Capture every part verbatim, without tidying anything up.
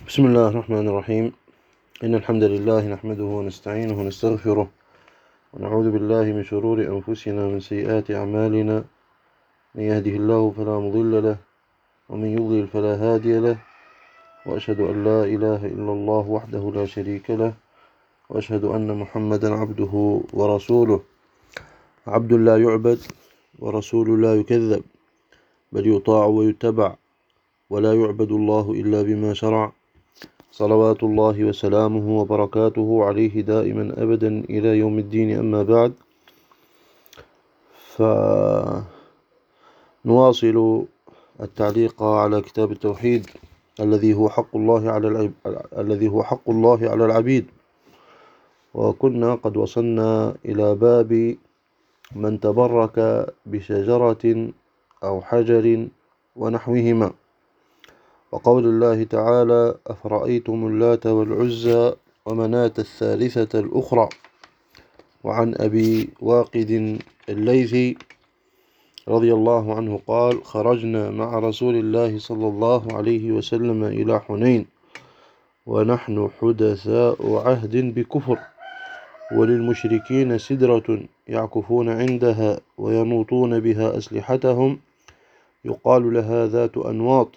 بسم الله الرحمن الرحيم. إن الحمد لله نحمده ونستعينه ونستغفره ونعوذ بالله من شرور أنفسنا ومن سيئات أعمالنا. من يهده الله فلا مضل له ومن يضلل فلا هادي له، وأشهد أن لا إله إلا الله وحده لا شريك له، وأشهد أن محمدا عبده ورسوله، عبد لا يعبد ورسول لا يكذب، بل يطاع ويتبع، ولا يعبد الله إلا بما شرع، صلوات الله وسلامه وبركاته عليه دائما أبدا إلى يوم الدين. أما بعد، فنواصل التعليق على كتاب التوحيد الذي هو حق الله على العب... الذي هو حق الله على العبيد، وكنا قد وصلنا إلى باب من تبرك بشجرة أو حجر ونحوهما، وقول الله تعالى: أفرأيتم اللات والعزى ومناة الثالثة الأخرى. وعن أبي واقد الليثي رضي الله عنه قال: خرجنا مع رسول الله صلى الله عليه وسلم إلى حنين ونحن حدثاء عهد بكفر، وللمشركين سدرة يعكفون عندها وينوطون بها أسلحتهم، يقال لها ذات أنواط.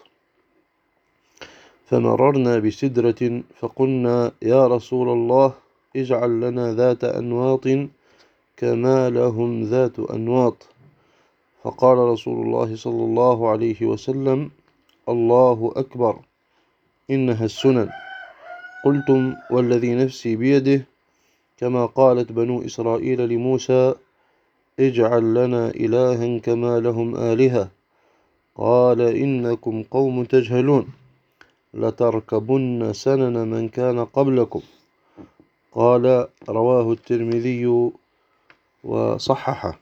فمررنا بسدرة فقلنا: يا رسول الله، اجعل لنا ذات أنواط كما لهم ذات أنواط. فقال رسول الله صلى الله عليه وسلم: الله أكبر، إنها السنن. قلتم: والذي نفسي بيده، كما قالت بنو إسرائيل لموسى: اجعل لنا إلها كما لهم آلهة. قال: إنكم قوم تجهلون، لتركبن سنن من كان قبلكم. قال: رواه الترمذي وصححه.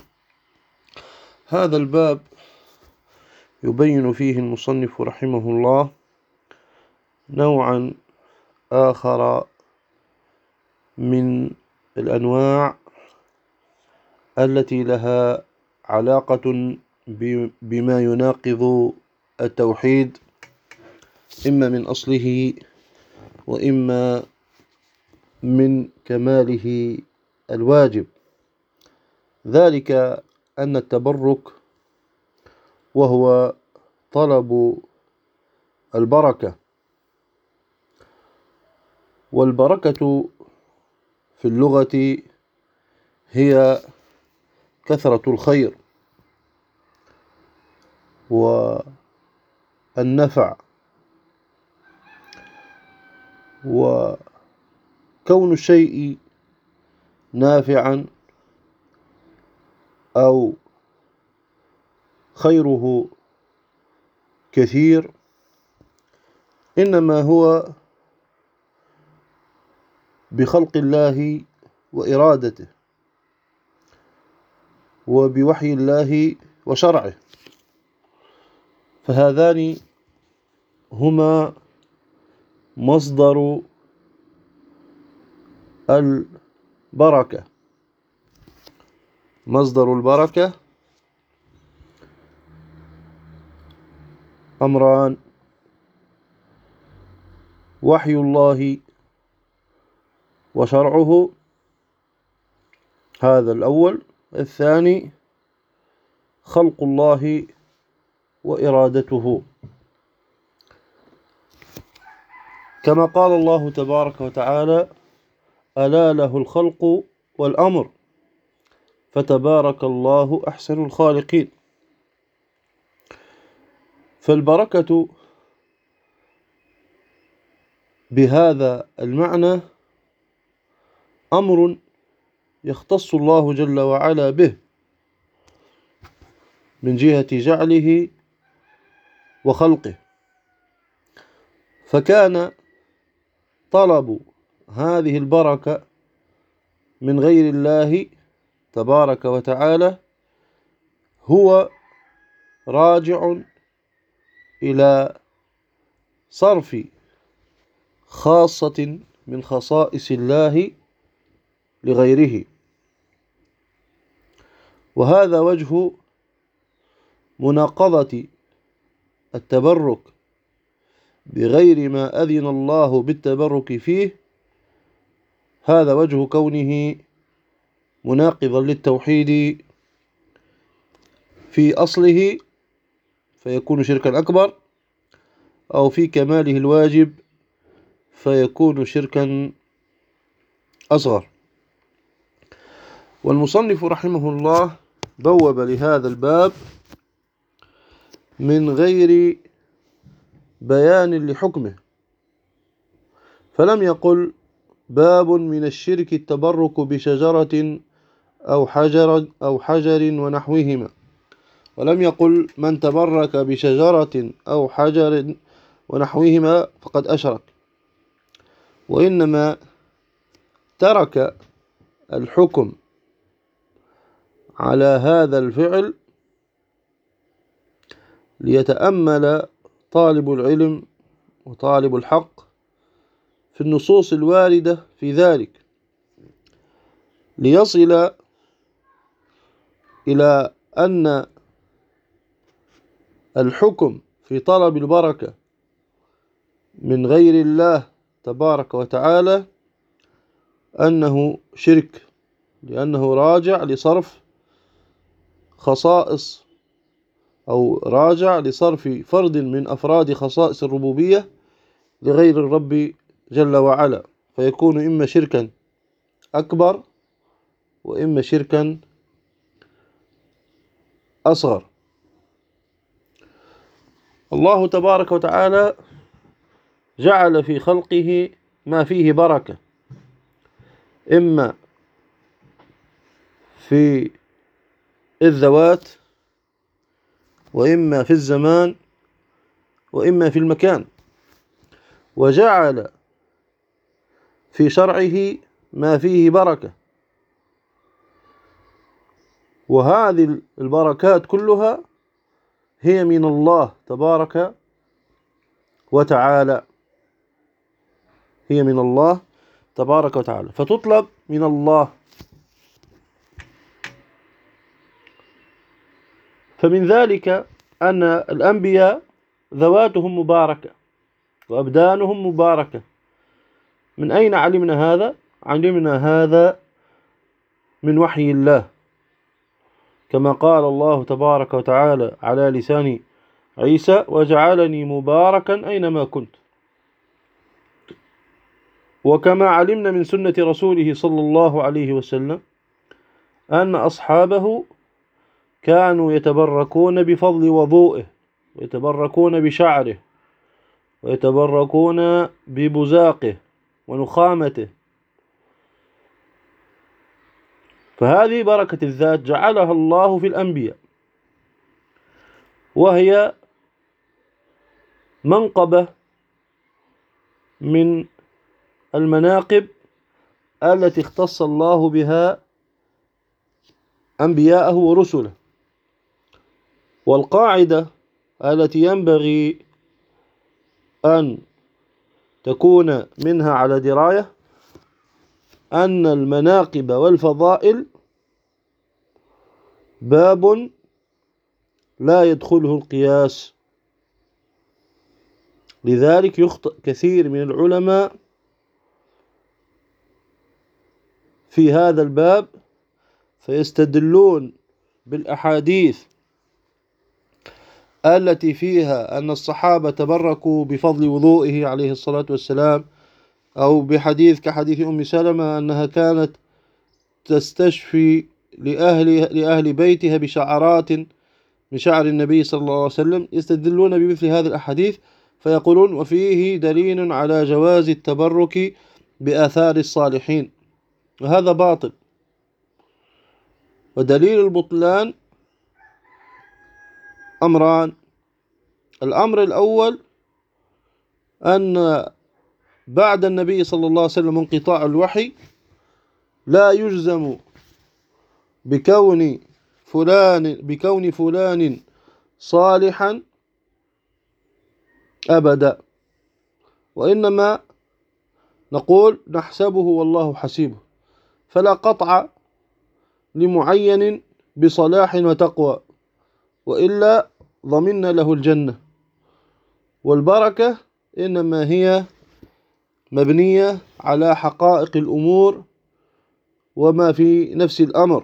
هذا الباب يبين فيه المصنف رحمه الله نوعا آخر من الأنواع التي لها علاقة بما يناقض التوحيد، إما من أصله وإما من كماله الواجب، ذلك أن التبرك وهو طلب البركة، والبركة في اللغة هي كثرة الخير والنفع، وكون الشيء نافعا أو خيره كثير إنما هو بخلق الله وإرادته وبوحي الله وشرعه، فهذان هما مصدر البركة. مصدر البركة أمران: وحي الله وشرعه، هذا الأول. الثاني خلق الله وإرادته، كما قال الله تبارك وتعالى: ألا له الخلق والأمر، فتبارك الله أحسن الخالقين. فالبركة بهذا المعنى أمر يختص الله جل وعلا به من جهة جعله وخلقه، فكان طلب هذه البركة من غير الله تبارك وتعالى هو راجع إلى صرف خاصة من خصائص الله لغيره، وهذا وجه مناقضة التبرك بغير ما أذن الله بالتبرك فيه، هذا وجه كونه مناقضا للتوحيد في أصله فيكون شركا أكبر، أو في كماله الواجب فيكون شركا أصغر. والمصنف رحمه الله بوب لهذا الباب من غير بيان لحكمه، فلم يقل باب من الشرك التبرك بشجرة أو حجر أو حجر ونحوهما، ولم يقل من تبرك بشجرة أو حجر ونحوهما فقد أشرك، وإنما ترك الحكم على هذا الفعل ليتأمل طالب العلم وطالب الحق في النصوص الواردة في ذلك، ليصل إلى أن الحكم في طلب البركة من غير الله تبارك وتعالى أنه شرك، لأنه راجع لصرف خصائص أو راجع لصرف فرد من أفراد خصائص الربوبية لغير الرب جل وعلا، فيكون إما شركا أكبر وإما شركا أصغر. الله تبارك وتعالى جعل في خلقه ما فيه بركة، إما في الذوات وإما في الزمان وإما في المكان، وجعل في شرعه ما فيه بركة، وهذه البركات كلها هي من الله تبارك وتعالى، هي من الله تبارك وتعالى فتطلب من الله. فمن ذلك أن الأنبياء ذواتهم مباركة وأبدانهم مباركة. من أين علمنا هذا؟ علمنا هذا من وحي الله، كما قال الله تبارك وتعالى على لسان عيسى: وجعلني مباركا أينما كنت. وكما علمنا من سنة رسوله صلى الله عليه وسلم أن أصحابه كانوا يتبركون بفضل وضوئه، ويتبركون بشعره، ويتبركون ببزاقه ونخامته. فهذه بركة الذات جعلها الله في الأنبياء، وهي منقبة من المناقب التي اختص الله بها أنبياءه ورسله. والقاعدة التي ينبغي أن تكون منها على دراية أن المناقب والفضائل باب لا يدخله القياس، لذلك يخطئ كثير من العلماء في هذا الباب، فيستدلون بالأحاديث التي فيها أن الصحابة تبركوا بفضل وضوئه عليه الصلاة والسلام، أو بحديث كحديث أم سلمة أنها كانت تستشفي لأهل, لأهل بيتها بشعرات من شعر النبي صلى الله عليه وسلم. يستدلون بمثل هذه الأحاديث فيقولون: وفيه دليل على جواز التبرك بآثار الصالحين، وهذا باطل. ودليل البطلان أمران: الأمر الأول أن بعد النبي صلى الله عليه وسلم انقطاع الوحي لا يجزم بكون فلان بكون فلان صالحا أبدا، وإنما نقول نحسبه والله حسيبه، فلا قطع لمعين بصلاح وتقوى، وإلا ضمن له الجنة. والبركة إنما هي مبنية على حقائق الأمور وما في نفس الأمر.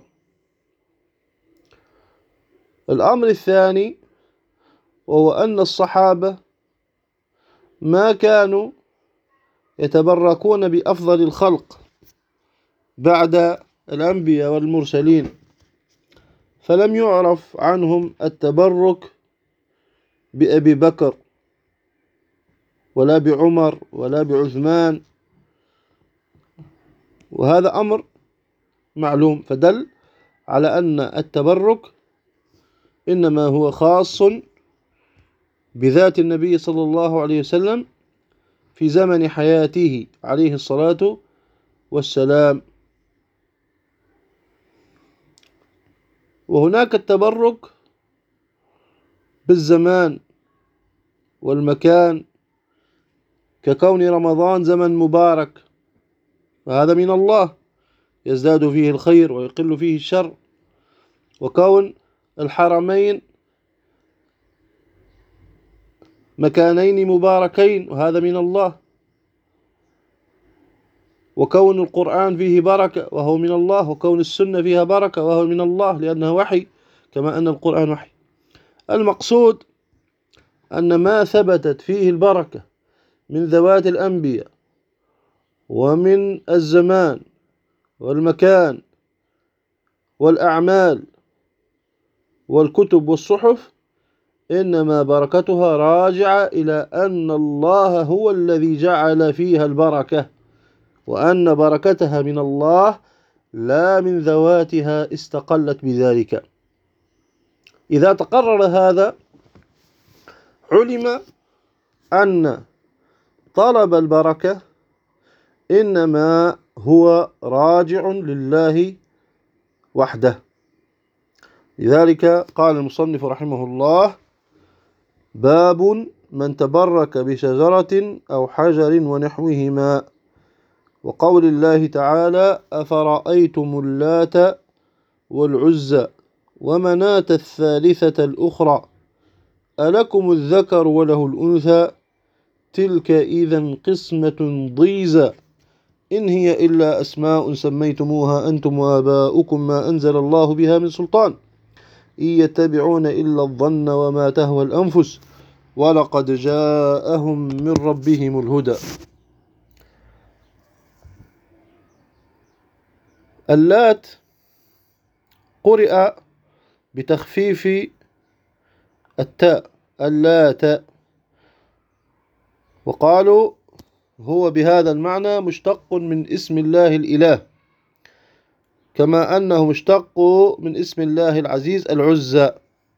الأمر الثاني وهو أن الصحابة ما كانوا يتبركون بأفضل الخلق بعد الأنبياء والمرسلين، فلم يعرف عنهم التبرك بأبي بكر ولا بعمر ولا بعثمان، وهذا أمر معلوم، فدل على أن التبرك إنما هو خاص بذات النبي صلى الله عليه وسلم في زمن حياته عليه الصلاة والسلام. وهناك التبرك بالزمان والمكان، ككون رمضان زمن مبارك، وهذا من الله يزداد فيه الخير ويقل فيه الشر، وكون الحرمين مكانين مباركين، وهذا من الله، وكون القرآن فيه بركة وهو من الله، وكون السنة فيها بركة وهو من الله لأنه وحي كما أن القرآن وحي. المقصود أن ما ثبتت فيه البركة من ذوات الأنبياء ومن الزمان والمكان والأعمال والكتب والصحف إنما بركتها راجعة إلى أن الله هو الذي جعل فيها البركة، وأن بركتها من الله لا من ذواتها استقلت بذلك. إذا تقرر هذا علم أن طلب البركة إنما هو راجع لله وحده. لذلك قال المصنف رحمه الله: باب من تبرك بشجرة أو حجر ونحوهما. وقول الله تعالى: أفرأيتم اللات والعزى ومناة الثالثة الأخرى ألكم الذكر وله الأنثى تلك إذا قسمة ضيزى إن هي إلا أسماء سميتموها أنتم وآباؤكم ما أنزل الله بها من سلطان إن يتبعون إلا الظن وما تهوى الأنفس ولقد جاءهم من ربهم الهدى. اللات قرئ بتخفيف التاء اللات، وقالوا هو بهذا المعنى مشتق من اسم الله الإله، كما أنه مشتق من اسم الله العزيز العزى.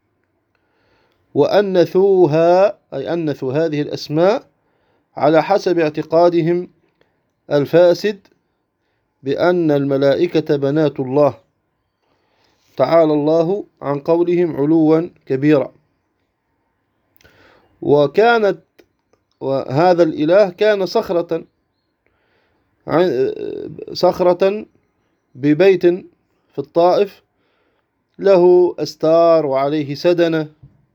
وأنثوها أي أنثوا هذه الأسماء على حسب اعتقادهم الفاسد بأن الملائكة بنات الله، تعالى الله عن قولهم علوا كبيرا. وكانت وهذا الإله كان صخرة صخرة ببيت في الطائف له أستار وعليه سدنة،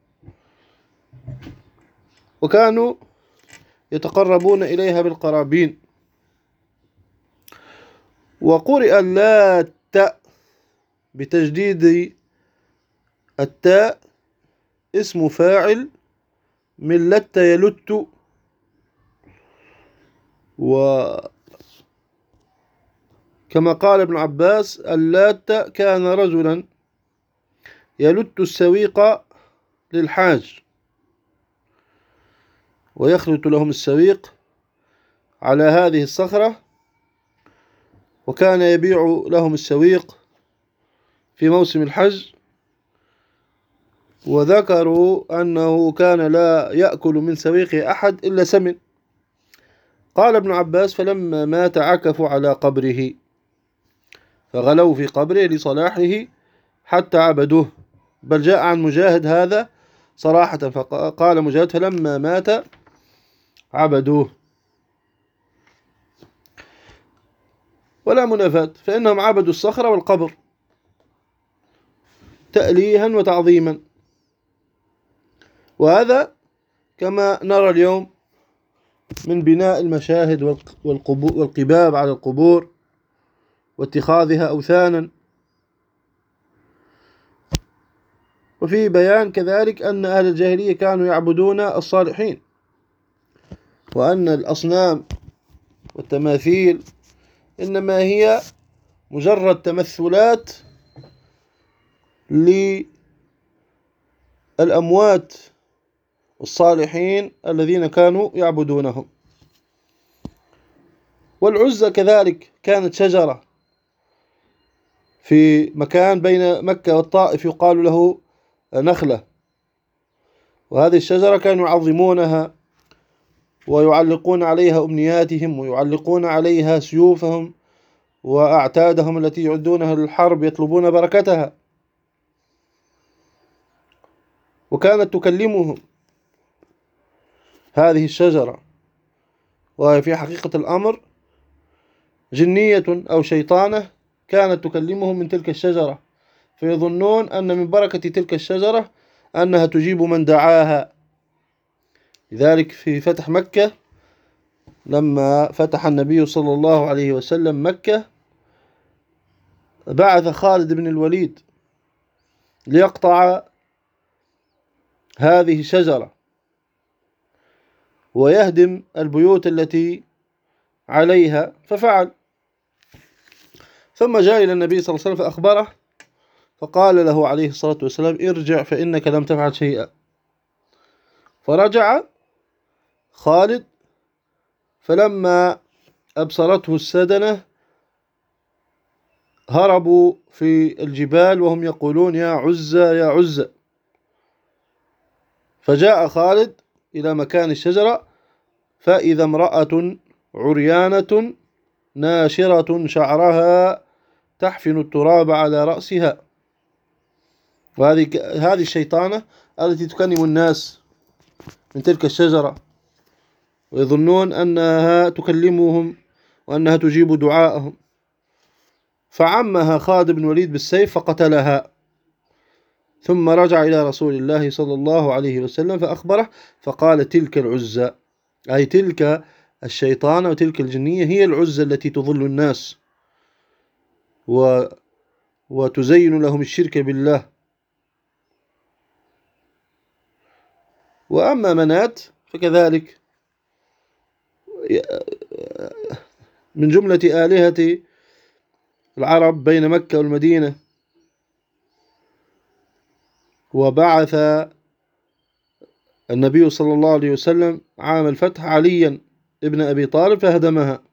وكانوا يتقربون إليها بالقرابين. وقرئ اللات بتجديد التاء اسم فاعل من لت يلت، وكما قال ابن عباس: اللات كان رجلا يلت السويق للحاج ويخلط لهم السويق على هذه الصخرة، وكان يبيع لهم السويق في موسم الحج. وذكروا أنه كان لا يأكل من سويق أحد إلا سمن. قال ابن عباس: فلما مات عكفوا على قبره فغلوا في قبره لصلاحه حتى عبدوه. بل جاء عن مجاهد هذا صراحة، فقال مجاهد: فلما مات عبدوه. ولا منافاة، فإنهم عبدوا الصخرة والقبر تأليها وتعظيما. وهذا كما نرى اليوم من بناء المشاهد والقباب على القبور واتخاذها أوثانا. وفي بيان كذلك أن أهل الجاهلية كانوا يعبدون الصالحين، وأن الأصنام والتماثيل إنما هي مجرد تمثلات للأموات الصالحين الذين كانوا يعبدونهم. والعزى كذلك كانت شجرة في مكان بين مكة والطائف يقال له نخلة، وهذه الشجرة كانوا يعظمونها ويعلقون عليها أمنياتهم، ويعلقون عليها سيوفهم وأعتادهم التي يعدونها للحرب يطلبون بركتها، وكانت تكلمهم هذه الشجرة، وهي في حقيقة الأمر جنية أو شيطانة كانت تكلمهم من تلك الشجرة، فيظنون أن من بركة تلك الشجرة أنها تجيب من دعاها. لذلك في فتح مكة لما فتح النبي صلى الله عليه وسلم مكة بعث خالد بن الوليد ليقطع هذه الشجرة ويهدم البيوت التي عليها، ففعل. ثم جاء إلى النبي صلى الله عليه وسلم فأخبره، فقال له عليه الصلاة والسلام: ارجع فإنك لم تفعل شيئا. فرجع خالد، فلما أبصرته السدنة هربوا في الجبال وهم يقولون: يا عزة يا عزة. فجاء خالد إلى مكان الشجرة فإذا امرأة عريانة ناشرة شعرها تحفن التراب على رأسها، وهذه هذه الشيطانة التي تكلم الناس من تلك الشجرة، ويظنون أنها تكلمهم وأنها تجيب دعاءهم. فعمها خالد بن الوليد بالسيف فقتلها، ثم رجع إلى رسول الله صلى الله عليه وسلم فأخبره، فقال: تلك العزة، أي تلك الشيطانة وتلك الجنية هي العزة التي تضل الناس و وتزين لهم الشرك بالله. وأما منات فكذلك من جملة آلهة العرب بين مكة والمدينة. وبعث النبي صلى الله عليه وسلم عام الفتح عليا ابن أبي طالب فهدمها.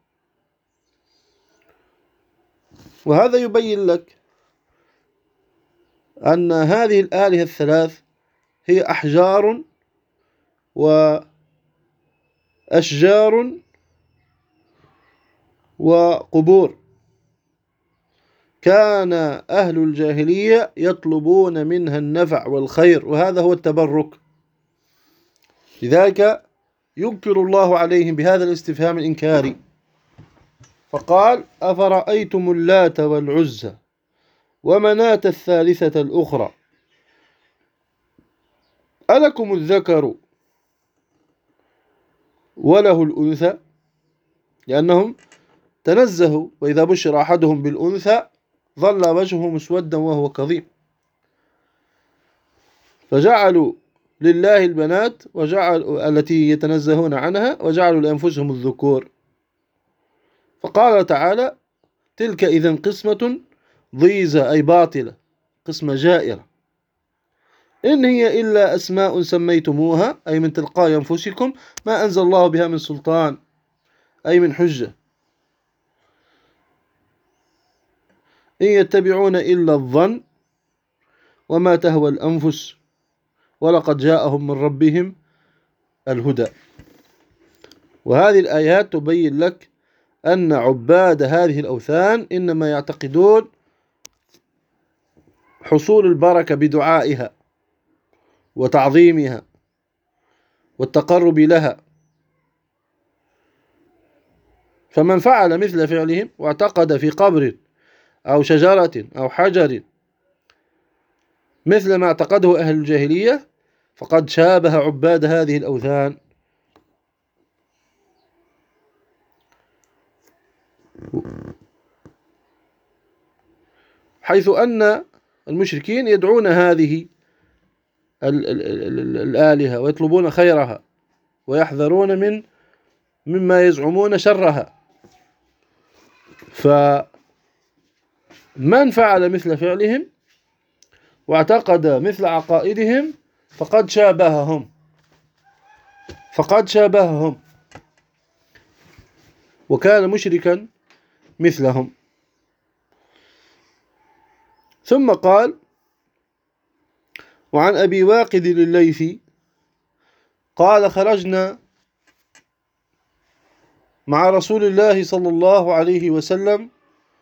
وهذا يبين لك أن هذه الآلهة الثلاث هي أحجار وأشجار وقبور، كان أهل الجاهلية يطلبون منها النفع والخير، وهذا هو التبرك. لذلك ينكر الله عليهم بهذا الاستفهام الإنكاري، فقال: أفرأيتم اللات والعزى ومناة الثالثة الأخرى ألكم الذكر وله الأنثى؟ لأنهم تنزهوا، وإذا بشر أحدهم بالأنثى ظل وجهه مسودا وهو كظيم، فجعلوا لله البنات وجعلوا التي يتنزهون عنها وجعلوا لأنفسهم الذكور. فقال تعالى: تلك إذن قسمة ضيزى، أي باطلة، قسمة جائرة، إن هي إلا أسماء سميتموها، أي من تلقاء أنفسكم، ما أنزل الله بها من سلطان، أي من حجة، إن يتبعون إلا الظن وما تهوى الأنفس ولقد جاءهم من ربهم الهدى. وهذه الآيات تبين لك أن عباد هذه الأوثان إنما يعتقدون حصول البركة بدعائها وتعظيمها والتقرب لها، فمن فعل مثل فعلهم واعتقد في قبر أو شجرة أو حجر مثل ما اعتقده أهل الجاهلية فقد شابه عباد هذه الأوثان. حيث أن المشركين يدعون هذه الآلهة ويطلبون خيرها ويحذرون من مما يزعمون شرها. فمن فعل مثل فعلهم واعتقد مثل عقائدهم فقد شابههم فقد شابههم وكان مشركا مثلهم. ثم قال: وعن أبي واقد الليثي قال: خرجنا مع رسول الله صلى الله عليه وسلم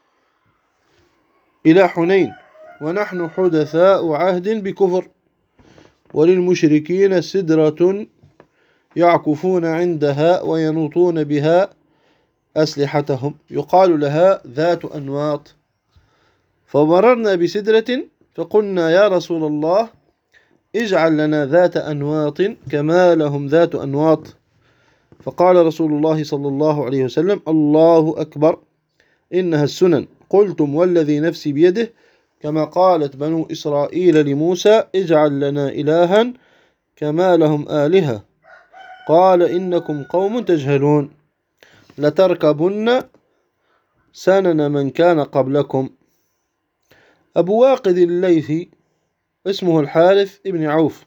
إلى حنين ونحن حدثاء عهد بكفر، وللمشركين سدرة يعكفون عندها وينوطون بها أسلحتهم يقال لها ذات أنواط. فمررنا بسدرة فقلنا: يا رسول الله اجعل لنا ذات أنواط كما لهم ذات أنواط. فقال رسول الله صلى الله عليه وسلم: الله أكبر، إنها السنن. قلتم والذي نفسي بيده، كما قالت بنو إسرائيل لموسى: اجعل لنا إلها كما لهم آلهة. قال: إنكم قوم تجهلون، لتركبن سنن من كان قبلكم. أبو واقد الليثي اسمه الحارث ابن عوف،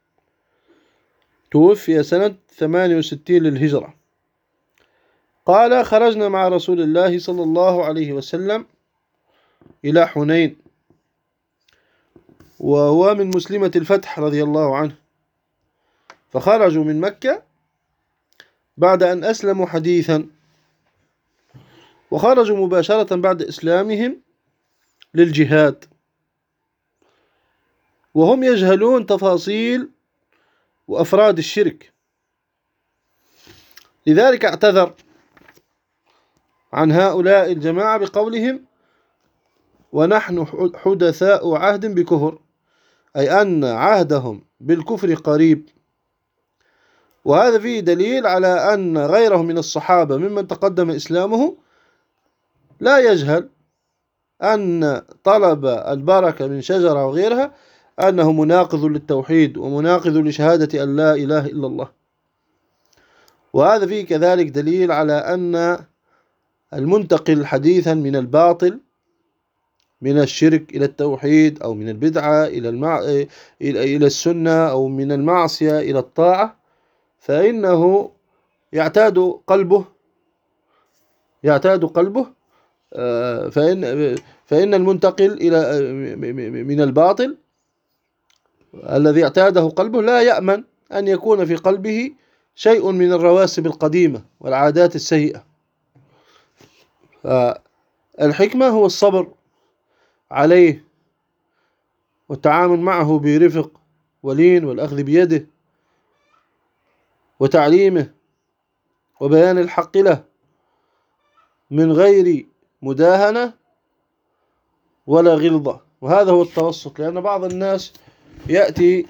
توفي سنة ثمانية وستين للهجرة. قال: خرجنا مع رسول الله صلى الله عليه وسلم إلى حنين، وهو من مسلمة الفتح رضي الله عنه. فخرجوا من مكة بعد أن أسلموا حديثا، وخرجوا مباشرة بعد إسلامهم للجهاد، وهم يجهلون تفاصيل وأفراد الشرك. لذلك اعتذر عن هؤلاء الجماعة بقولهم: ونحن حدثاء عهد بكفر، أي أن عهدهم بالكفر قريب. وهذا فيه دليل على أن غيره من الصحابة ممن تقدم إسلامه لا يجهل أن طلب البركة من شجرة وغيرها أنه مناقض للتوحيد ومناقض لشهادة أن لا إله إلا الله. وهذا فيه كذلك دليل على أن المنتقل حديثا من الباطل من الشرك إلى التوحيد، أو من البدعة إلى المع... إلى السنة، أو من المعصية إلى الطاعة، فإنه يعتاد قلبه يعتاد قلبه فإن فإن المنتقل إلى من الباطل الذي اعتاده قلبه لا يأمن أن يكون في قلبه شيء من الرواسب القديمة والعادات السيئة. الحكمة هو الصبر عليه والتعامل معه برفق ولين، والأخذ بيده وتعليمه وبيان الحق له من غير مداهنة ولا غلظة. وهذا هو التوسط، لأن بعض الناس يأتي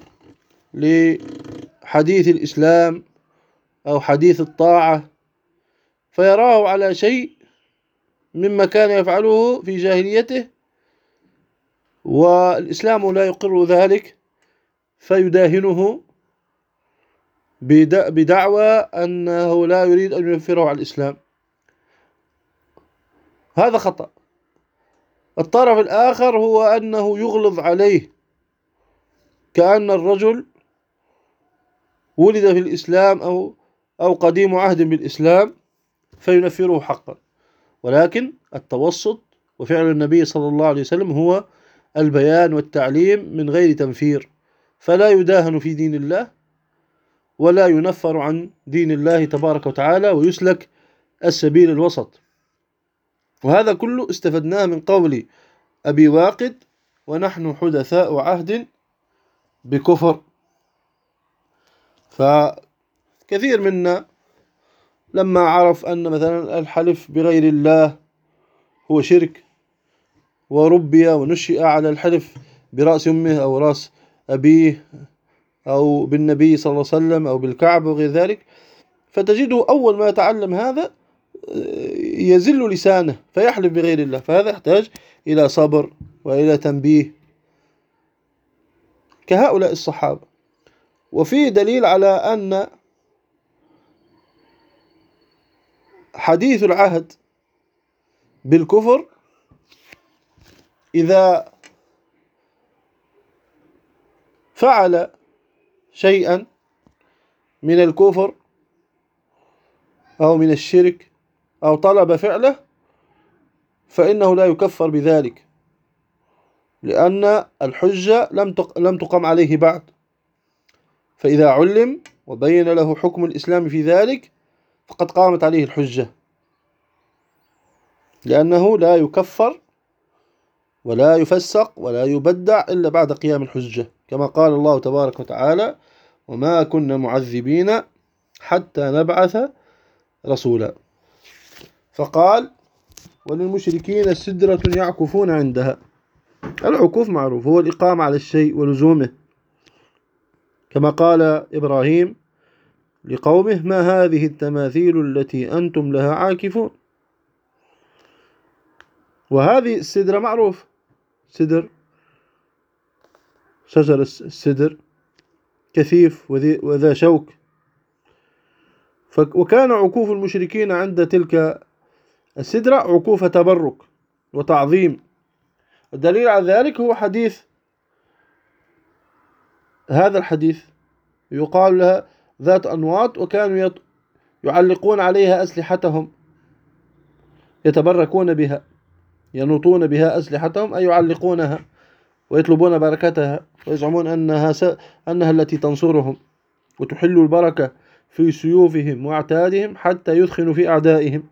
لحديث الإسلام أو حديث الطاعة فيراه على شيء مما كان يفعله في جاهليته، والإسلام لا يقر ذلك، فيداهنه بدعوى أنه لا يريد أن ينفره على الإسلام. هذا خطأ. الطرف الآخر هو أنه يغلظ عليه، كأن الرجل ولد في الإسلام أو أو قديم عهد بالإسلام فينفره حقا. ولكن التوسط وفعل النبي صلى الله عليه وسلم هو البيان والتعليم من غير تنفير، فلا يداهن في دين الله ولا ينفر عن دين الله تبارك وتعالى، ويسلك السبيل الوسط. وهذا كله استفدناه من قول أبي واقد: ونحن حدثاء عهد بكفر. فكثير منا لما عرف أن مثلا الحلف بغير الله هو شرك، وربي ونشئ على الحلف برأس أمه أو رأس أبيه أو بالنبي صلى الله عليه وسلم أو بالكعب وغير ذلك، فتجده أول ما يتعلم هذا يزل لسانه فيحلف بغير الله، فهذا يحتاج إلى صبر وإلى تنبيه كهؤلاء الصحابة. وفي دليل على أن حديث العهد بالكفر إذا فعل شيئا من الكفر أو من الشرك أو طلب فعله فإنه لا يكفر بذلك، لأن الحجة لم لم تقم عليه بعد. فإذا علم وبين له حكم الإسلام في ذلك فقد قامت عليه الحجة، لأنه لا يكفر ولا يفسق ولا يبدع إلا بعد قيام الحجة، كما قال الله تبارك وتعالى: وما كنا معذبين حتى نبعث رسولا. فقال: وللمشركين سدرة يعكفون عندها. العكوف معروف، هو الإقامة على الشيء ولزومه، كما قال إبراهيم لقومه: ما هذه التماثيل التي أنتم لها عاكفون. وهذه السدرة معروف، سدر، شجر السدر كثيف وذا شوك. وكان عكوف المشركين عند تلك السدرة عكوف تبرك وتعظيم. الدليل على ذلك هو حديث هذا الحديث، يقال لها ذات أنواط، وكانوا يعلقون عليها أسلحتهم يتبركون بها، ينوطون بها أسلحتهم أي يعلقونها ويطلبون بركتها، ويزعمون أنها, س... أنها التي تنصرهم وتحل البركة في سيوفهم واعتادهم حتى يدخنوا في أعدائهم.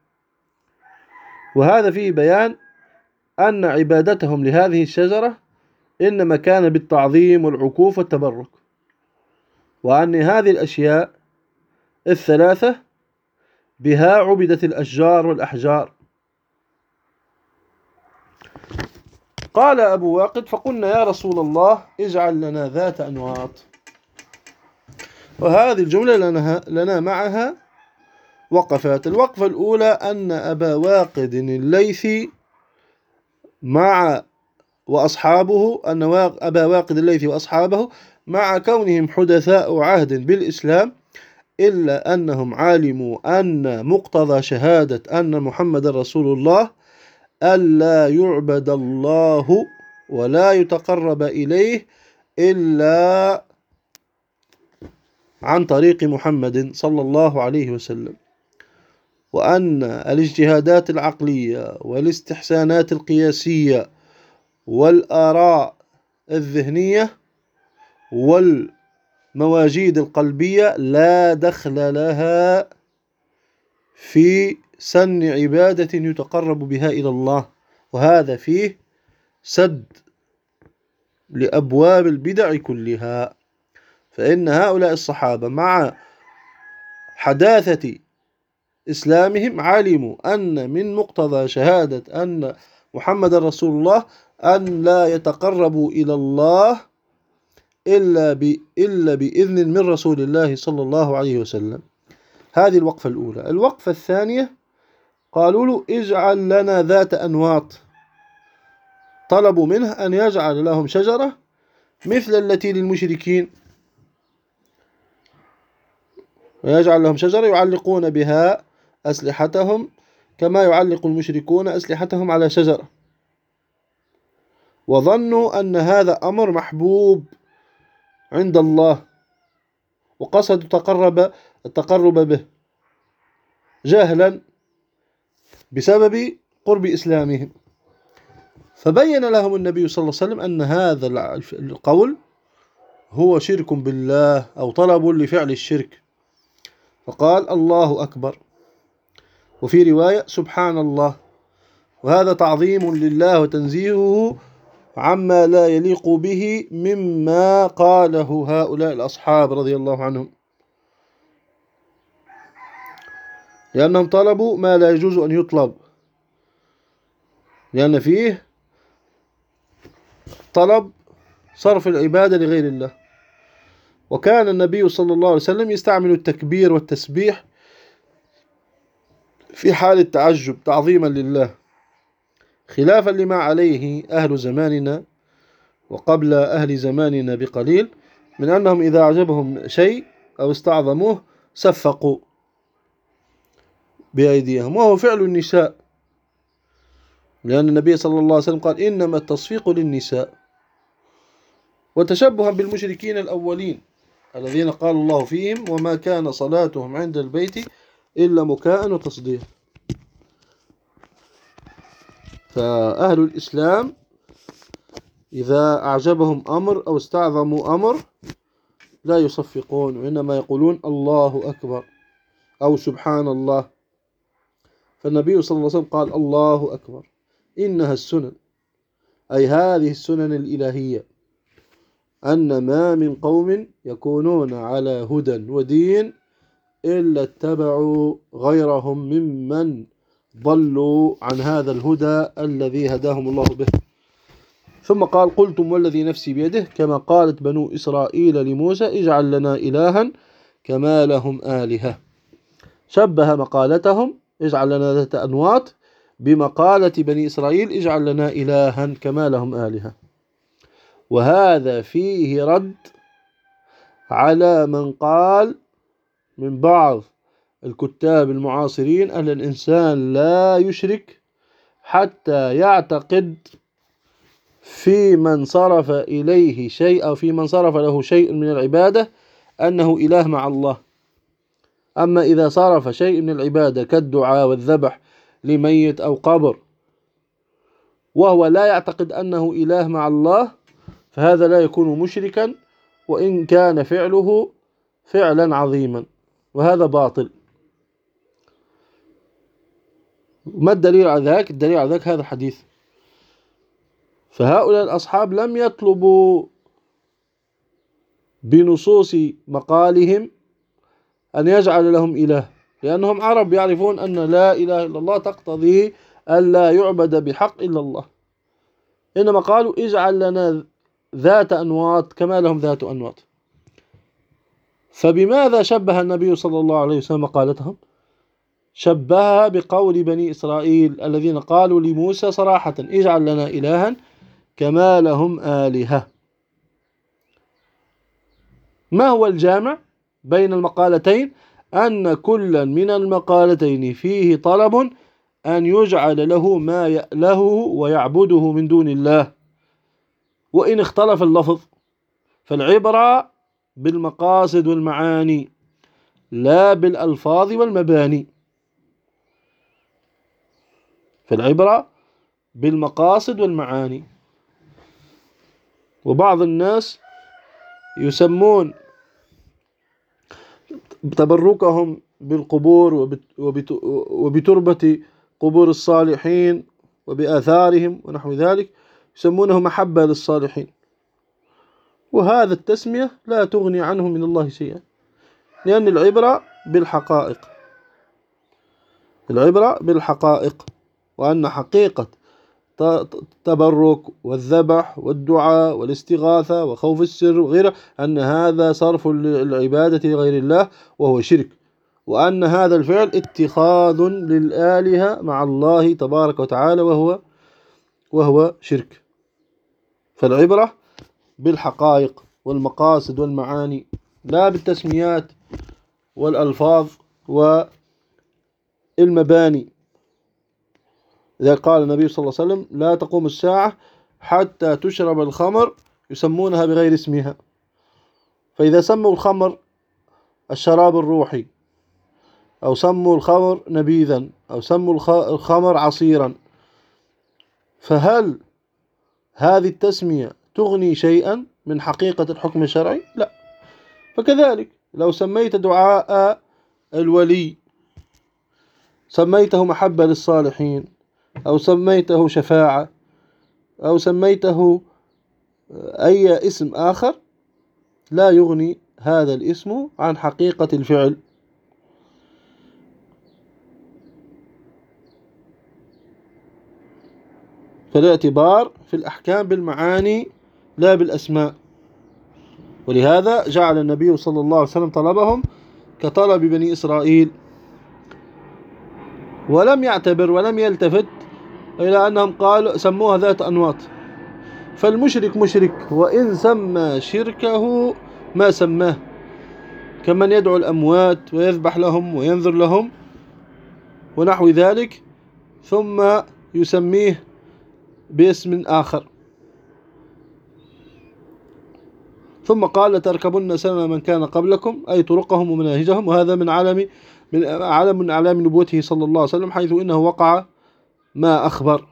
وهذا فيه بيان أن عبادتهم لهذه الشجرة إنما كان بالتعظيم والعكوف والتبرك، وأن هذه الأشياء الثلاثة بها عبدت الأشجار والأحجار. قال أبو واقد: فقلنا يا رسول الله اجعل لنا ذات أنواط. وهذه الجملة لنا, لنا معها وقفات. الوقفة الأولى أن أبا واقد الليثي مع وأصحابه أن أبا واقد الليثي وأصحابه مع كونهم حدثاء عهد بالإسلام، إلا أنهم علموا أن مقتضى شهادة أن محمد رسول الله ألا يعبد الله ولا يتقرب إليه إلا عن طريق محمد صلى الله عليه وسلم، وأن الاجتهادات العقلية والاستحسانات القياسية والآراء الذهنية والمواجيد القلبية لا دخل لها في سن عبادة يتقرب بها إلى الله، وهذا فيه سد لأبواب البدع كلها. فإن هؤلاء الصحابة مع حداثة إسلامهم علموا أن من مقتضى شهادة أن محمد رسول الله أن لا يتقربوا إلى الله إلا, إلا بإذن من رسول الله صلى الله عليه وسلم. هذه الوقفة الأولى. الوقفة الثانية قالوا له اجعل لنا ذات أنواط، طلبوا منه أن يجعل لهم شجرة مثل التي للمشركين، ويجعل لهم شجرة يعلقون بها أسلحتهم كما يعلق المشركون أسلحتهم على شجرة، وظنوا أن هذا أمر محبوب عند الله وقصدوا تقرب التقرب به جهلا بسبب قرب إسلامهم. فبين لهم النبي صلى الله عليه وسلم أن هذا القول هو شرك بالله أو طلب لفعل الشرك، فقال: الله أكبر، وفي رواية: سبحان الله، وهذا تعظيم لله وتنزيهه عما لا يليق به مما قاله هؤلاء الأصحاب رضي الله عنهم، لأنهم طلبوا ما لا يجوز أن يطلب، لأن فيه طلب صرف العبادة لغير الله. وكان النبي صلى الله عليه وسلم يستعمل التكبير والتسبيح في حال التعجب تعظيما لله، خلافا لما عليه أهل زماننا وقبل أهل زماننا بقليل من أنهم إذا أعجبهم شيء أو استعظموه صفقوا بأيديهم، وهو فعل النساء، لأن النبي صلى الله عليه وسلم قال إنما التصفيق للنساء. وتشبها بالمشركين الأولين الذين قال الله فيهم وما كان صلاتهم عند البيت إلا مكاء وتصدية. فأهل الإسلام إذا أعجبهم أمر أو استعظموا أمر لا يصفقون، وإنما يقولون الله أكبر أو سبحان الله. فالنبي صلى الله عليه وسلم قال الله أكبر، إنها السنن، أي هذه السنن الإلهية، أن ما من قوم يكونون على هدى ودين إلا اتبعوا غيرهم ممن ضلوا عن هذا الهدى الذي هداهم الله به. ثم قال قلتم والذي نفسي بيده كما قالت بنو إسرائيل لموسى اجعل لنا إلها كما لهم آلهة. شبه مقالتهم اجعل لنا ذات أنواط بمقالة بني إسرائيل اجعل لنا إلها كما لهم آلهة. وهذا فيه رد على من قال من بعض الكتاب المعاصرين أن الإنسان لا يشرك حتى يعتقد في من صرف إليه شيء أو في من صرف له شيء من العبادة أنه إله مع الله. أما إذا صرف شيء من العبادة كالدعاء والذبح لميت أو قبر وهو لا يعتقد أنه إله مع الله فهذا لا يكون مشركا وإن كان فعله فعلا عظيما، وهذا باطل. ما الدليل على ذلك؟ الدليل على ذلك هذا الحديث. فهؤلاء الأصحاب لم يطلبوا بنصوص مقالهم أن يجعل لهم إله، لأنهم عرب يعرفون أن لا إله إلا الله تقتضي أن لا يعبد بحق إلا الله، إنما قالوا اجعل لنا ذات أنواط كما لهم ذات أنواط. فبماذا شبه النبي صلى الله عليه وسلم مقالتهم؟ شبهها بقول بني إسرائيل الذين قالوا لموسى صراحة اجعل لنا إلها كما لهم آلهة. ما هو الجامع بين المقالتين؟ أن كل من المقالتين فيه طلب أن يجعل له ما يأله ويعبده من دون الله، وإن اختلف اللفظ فالعبرة بالمقاصد والمعاني لا بالألفاظ والمباني. فالعبرة بالمقاصد والمعاني. وبعض الناس يسمون تبركهم بالقبور وبتربة قبور الصالحين وبآثارهم ونحو ذلك يسمونه محبة للصالحين، وهذا التسمية لا تغني عنه من الله شيئا، لأن العبرة بالحقائق، العبرة بالحقائق، وأن حقيقة التبرك والذبح والدعاء والاستغاثة وخوف السر وغيره أن هذا صرف العبادة لغير الله وهو شرك، وأن هذا الفعل اتخاذ للآلهة مع الله تبارك وتعالى وهو وهو شرك. فالعبرة بالحقائق والمقاصد والمعاني لا بالتسميات والألفاظ والمباني. إذا قال النبي صلى الله عليه وسلم لا تقوم الساعة حتى تشرب الخمر يسمونها بغير اسمها، فإذا سموا الخمر الشراب الروحي أو سموا الخمر نبيذا أو سموا الخمر عصيرا، فهل هذه التسمية تغني شيئا من حقيقة الحكم الشرعي؟ لا. فكذلك لو سميت دعاء الولي سميته محبة للصالحين أو سميته شفاعة أو سميته أي اسم آخر لا يغني هذا الاسم عن حقيقة الفعل. فالاعتبار في الأحكام بالمعاني لا بالأسماء، ولهذا جعل النبي صلى الله عليه وسلم طلبهم كطلب بني إسرائيل ولم يعتبر ولم يلتفت إلى أنهم قالوا سموها ذات أنواط. فالمشرك مشرك وإن سمى شركه ما سماه، كمن يدعو الأموات ويذبح لهم وينذر لهم ونحو ذلك، ثم يسميه باسم آخر. ثم قال لتركبن سنن من كان قبلكم، أي طرقهم ومناهجهم، وهذا من علم من علم من أعلام نبوته صلى الله عليه وسلم، حيث إنه وقع ما أخبر.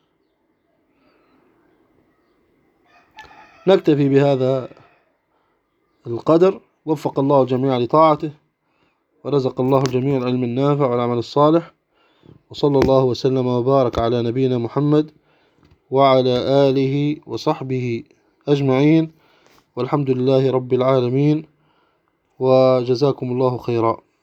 نكتفي بهذا القدر، وفق الله الجميع لطاعته، ورزق الله الجميع العلم النافع والعمل الصالح، وصلى الله وسلم وبارك على نبينا محمد وعلى آله وصحبه أجمعين، والحمد لله رب العالمين، وجزاكم الله خيرا.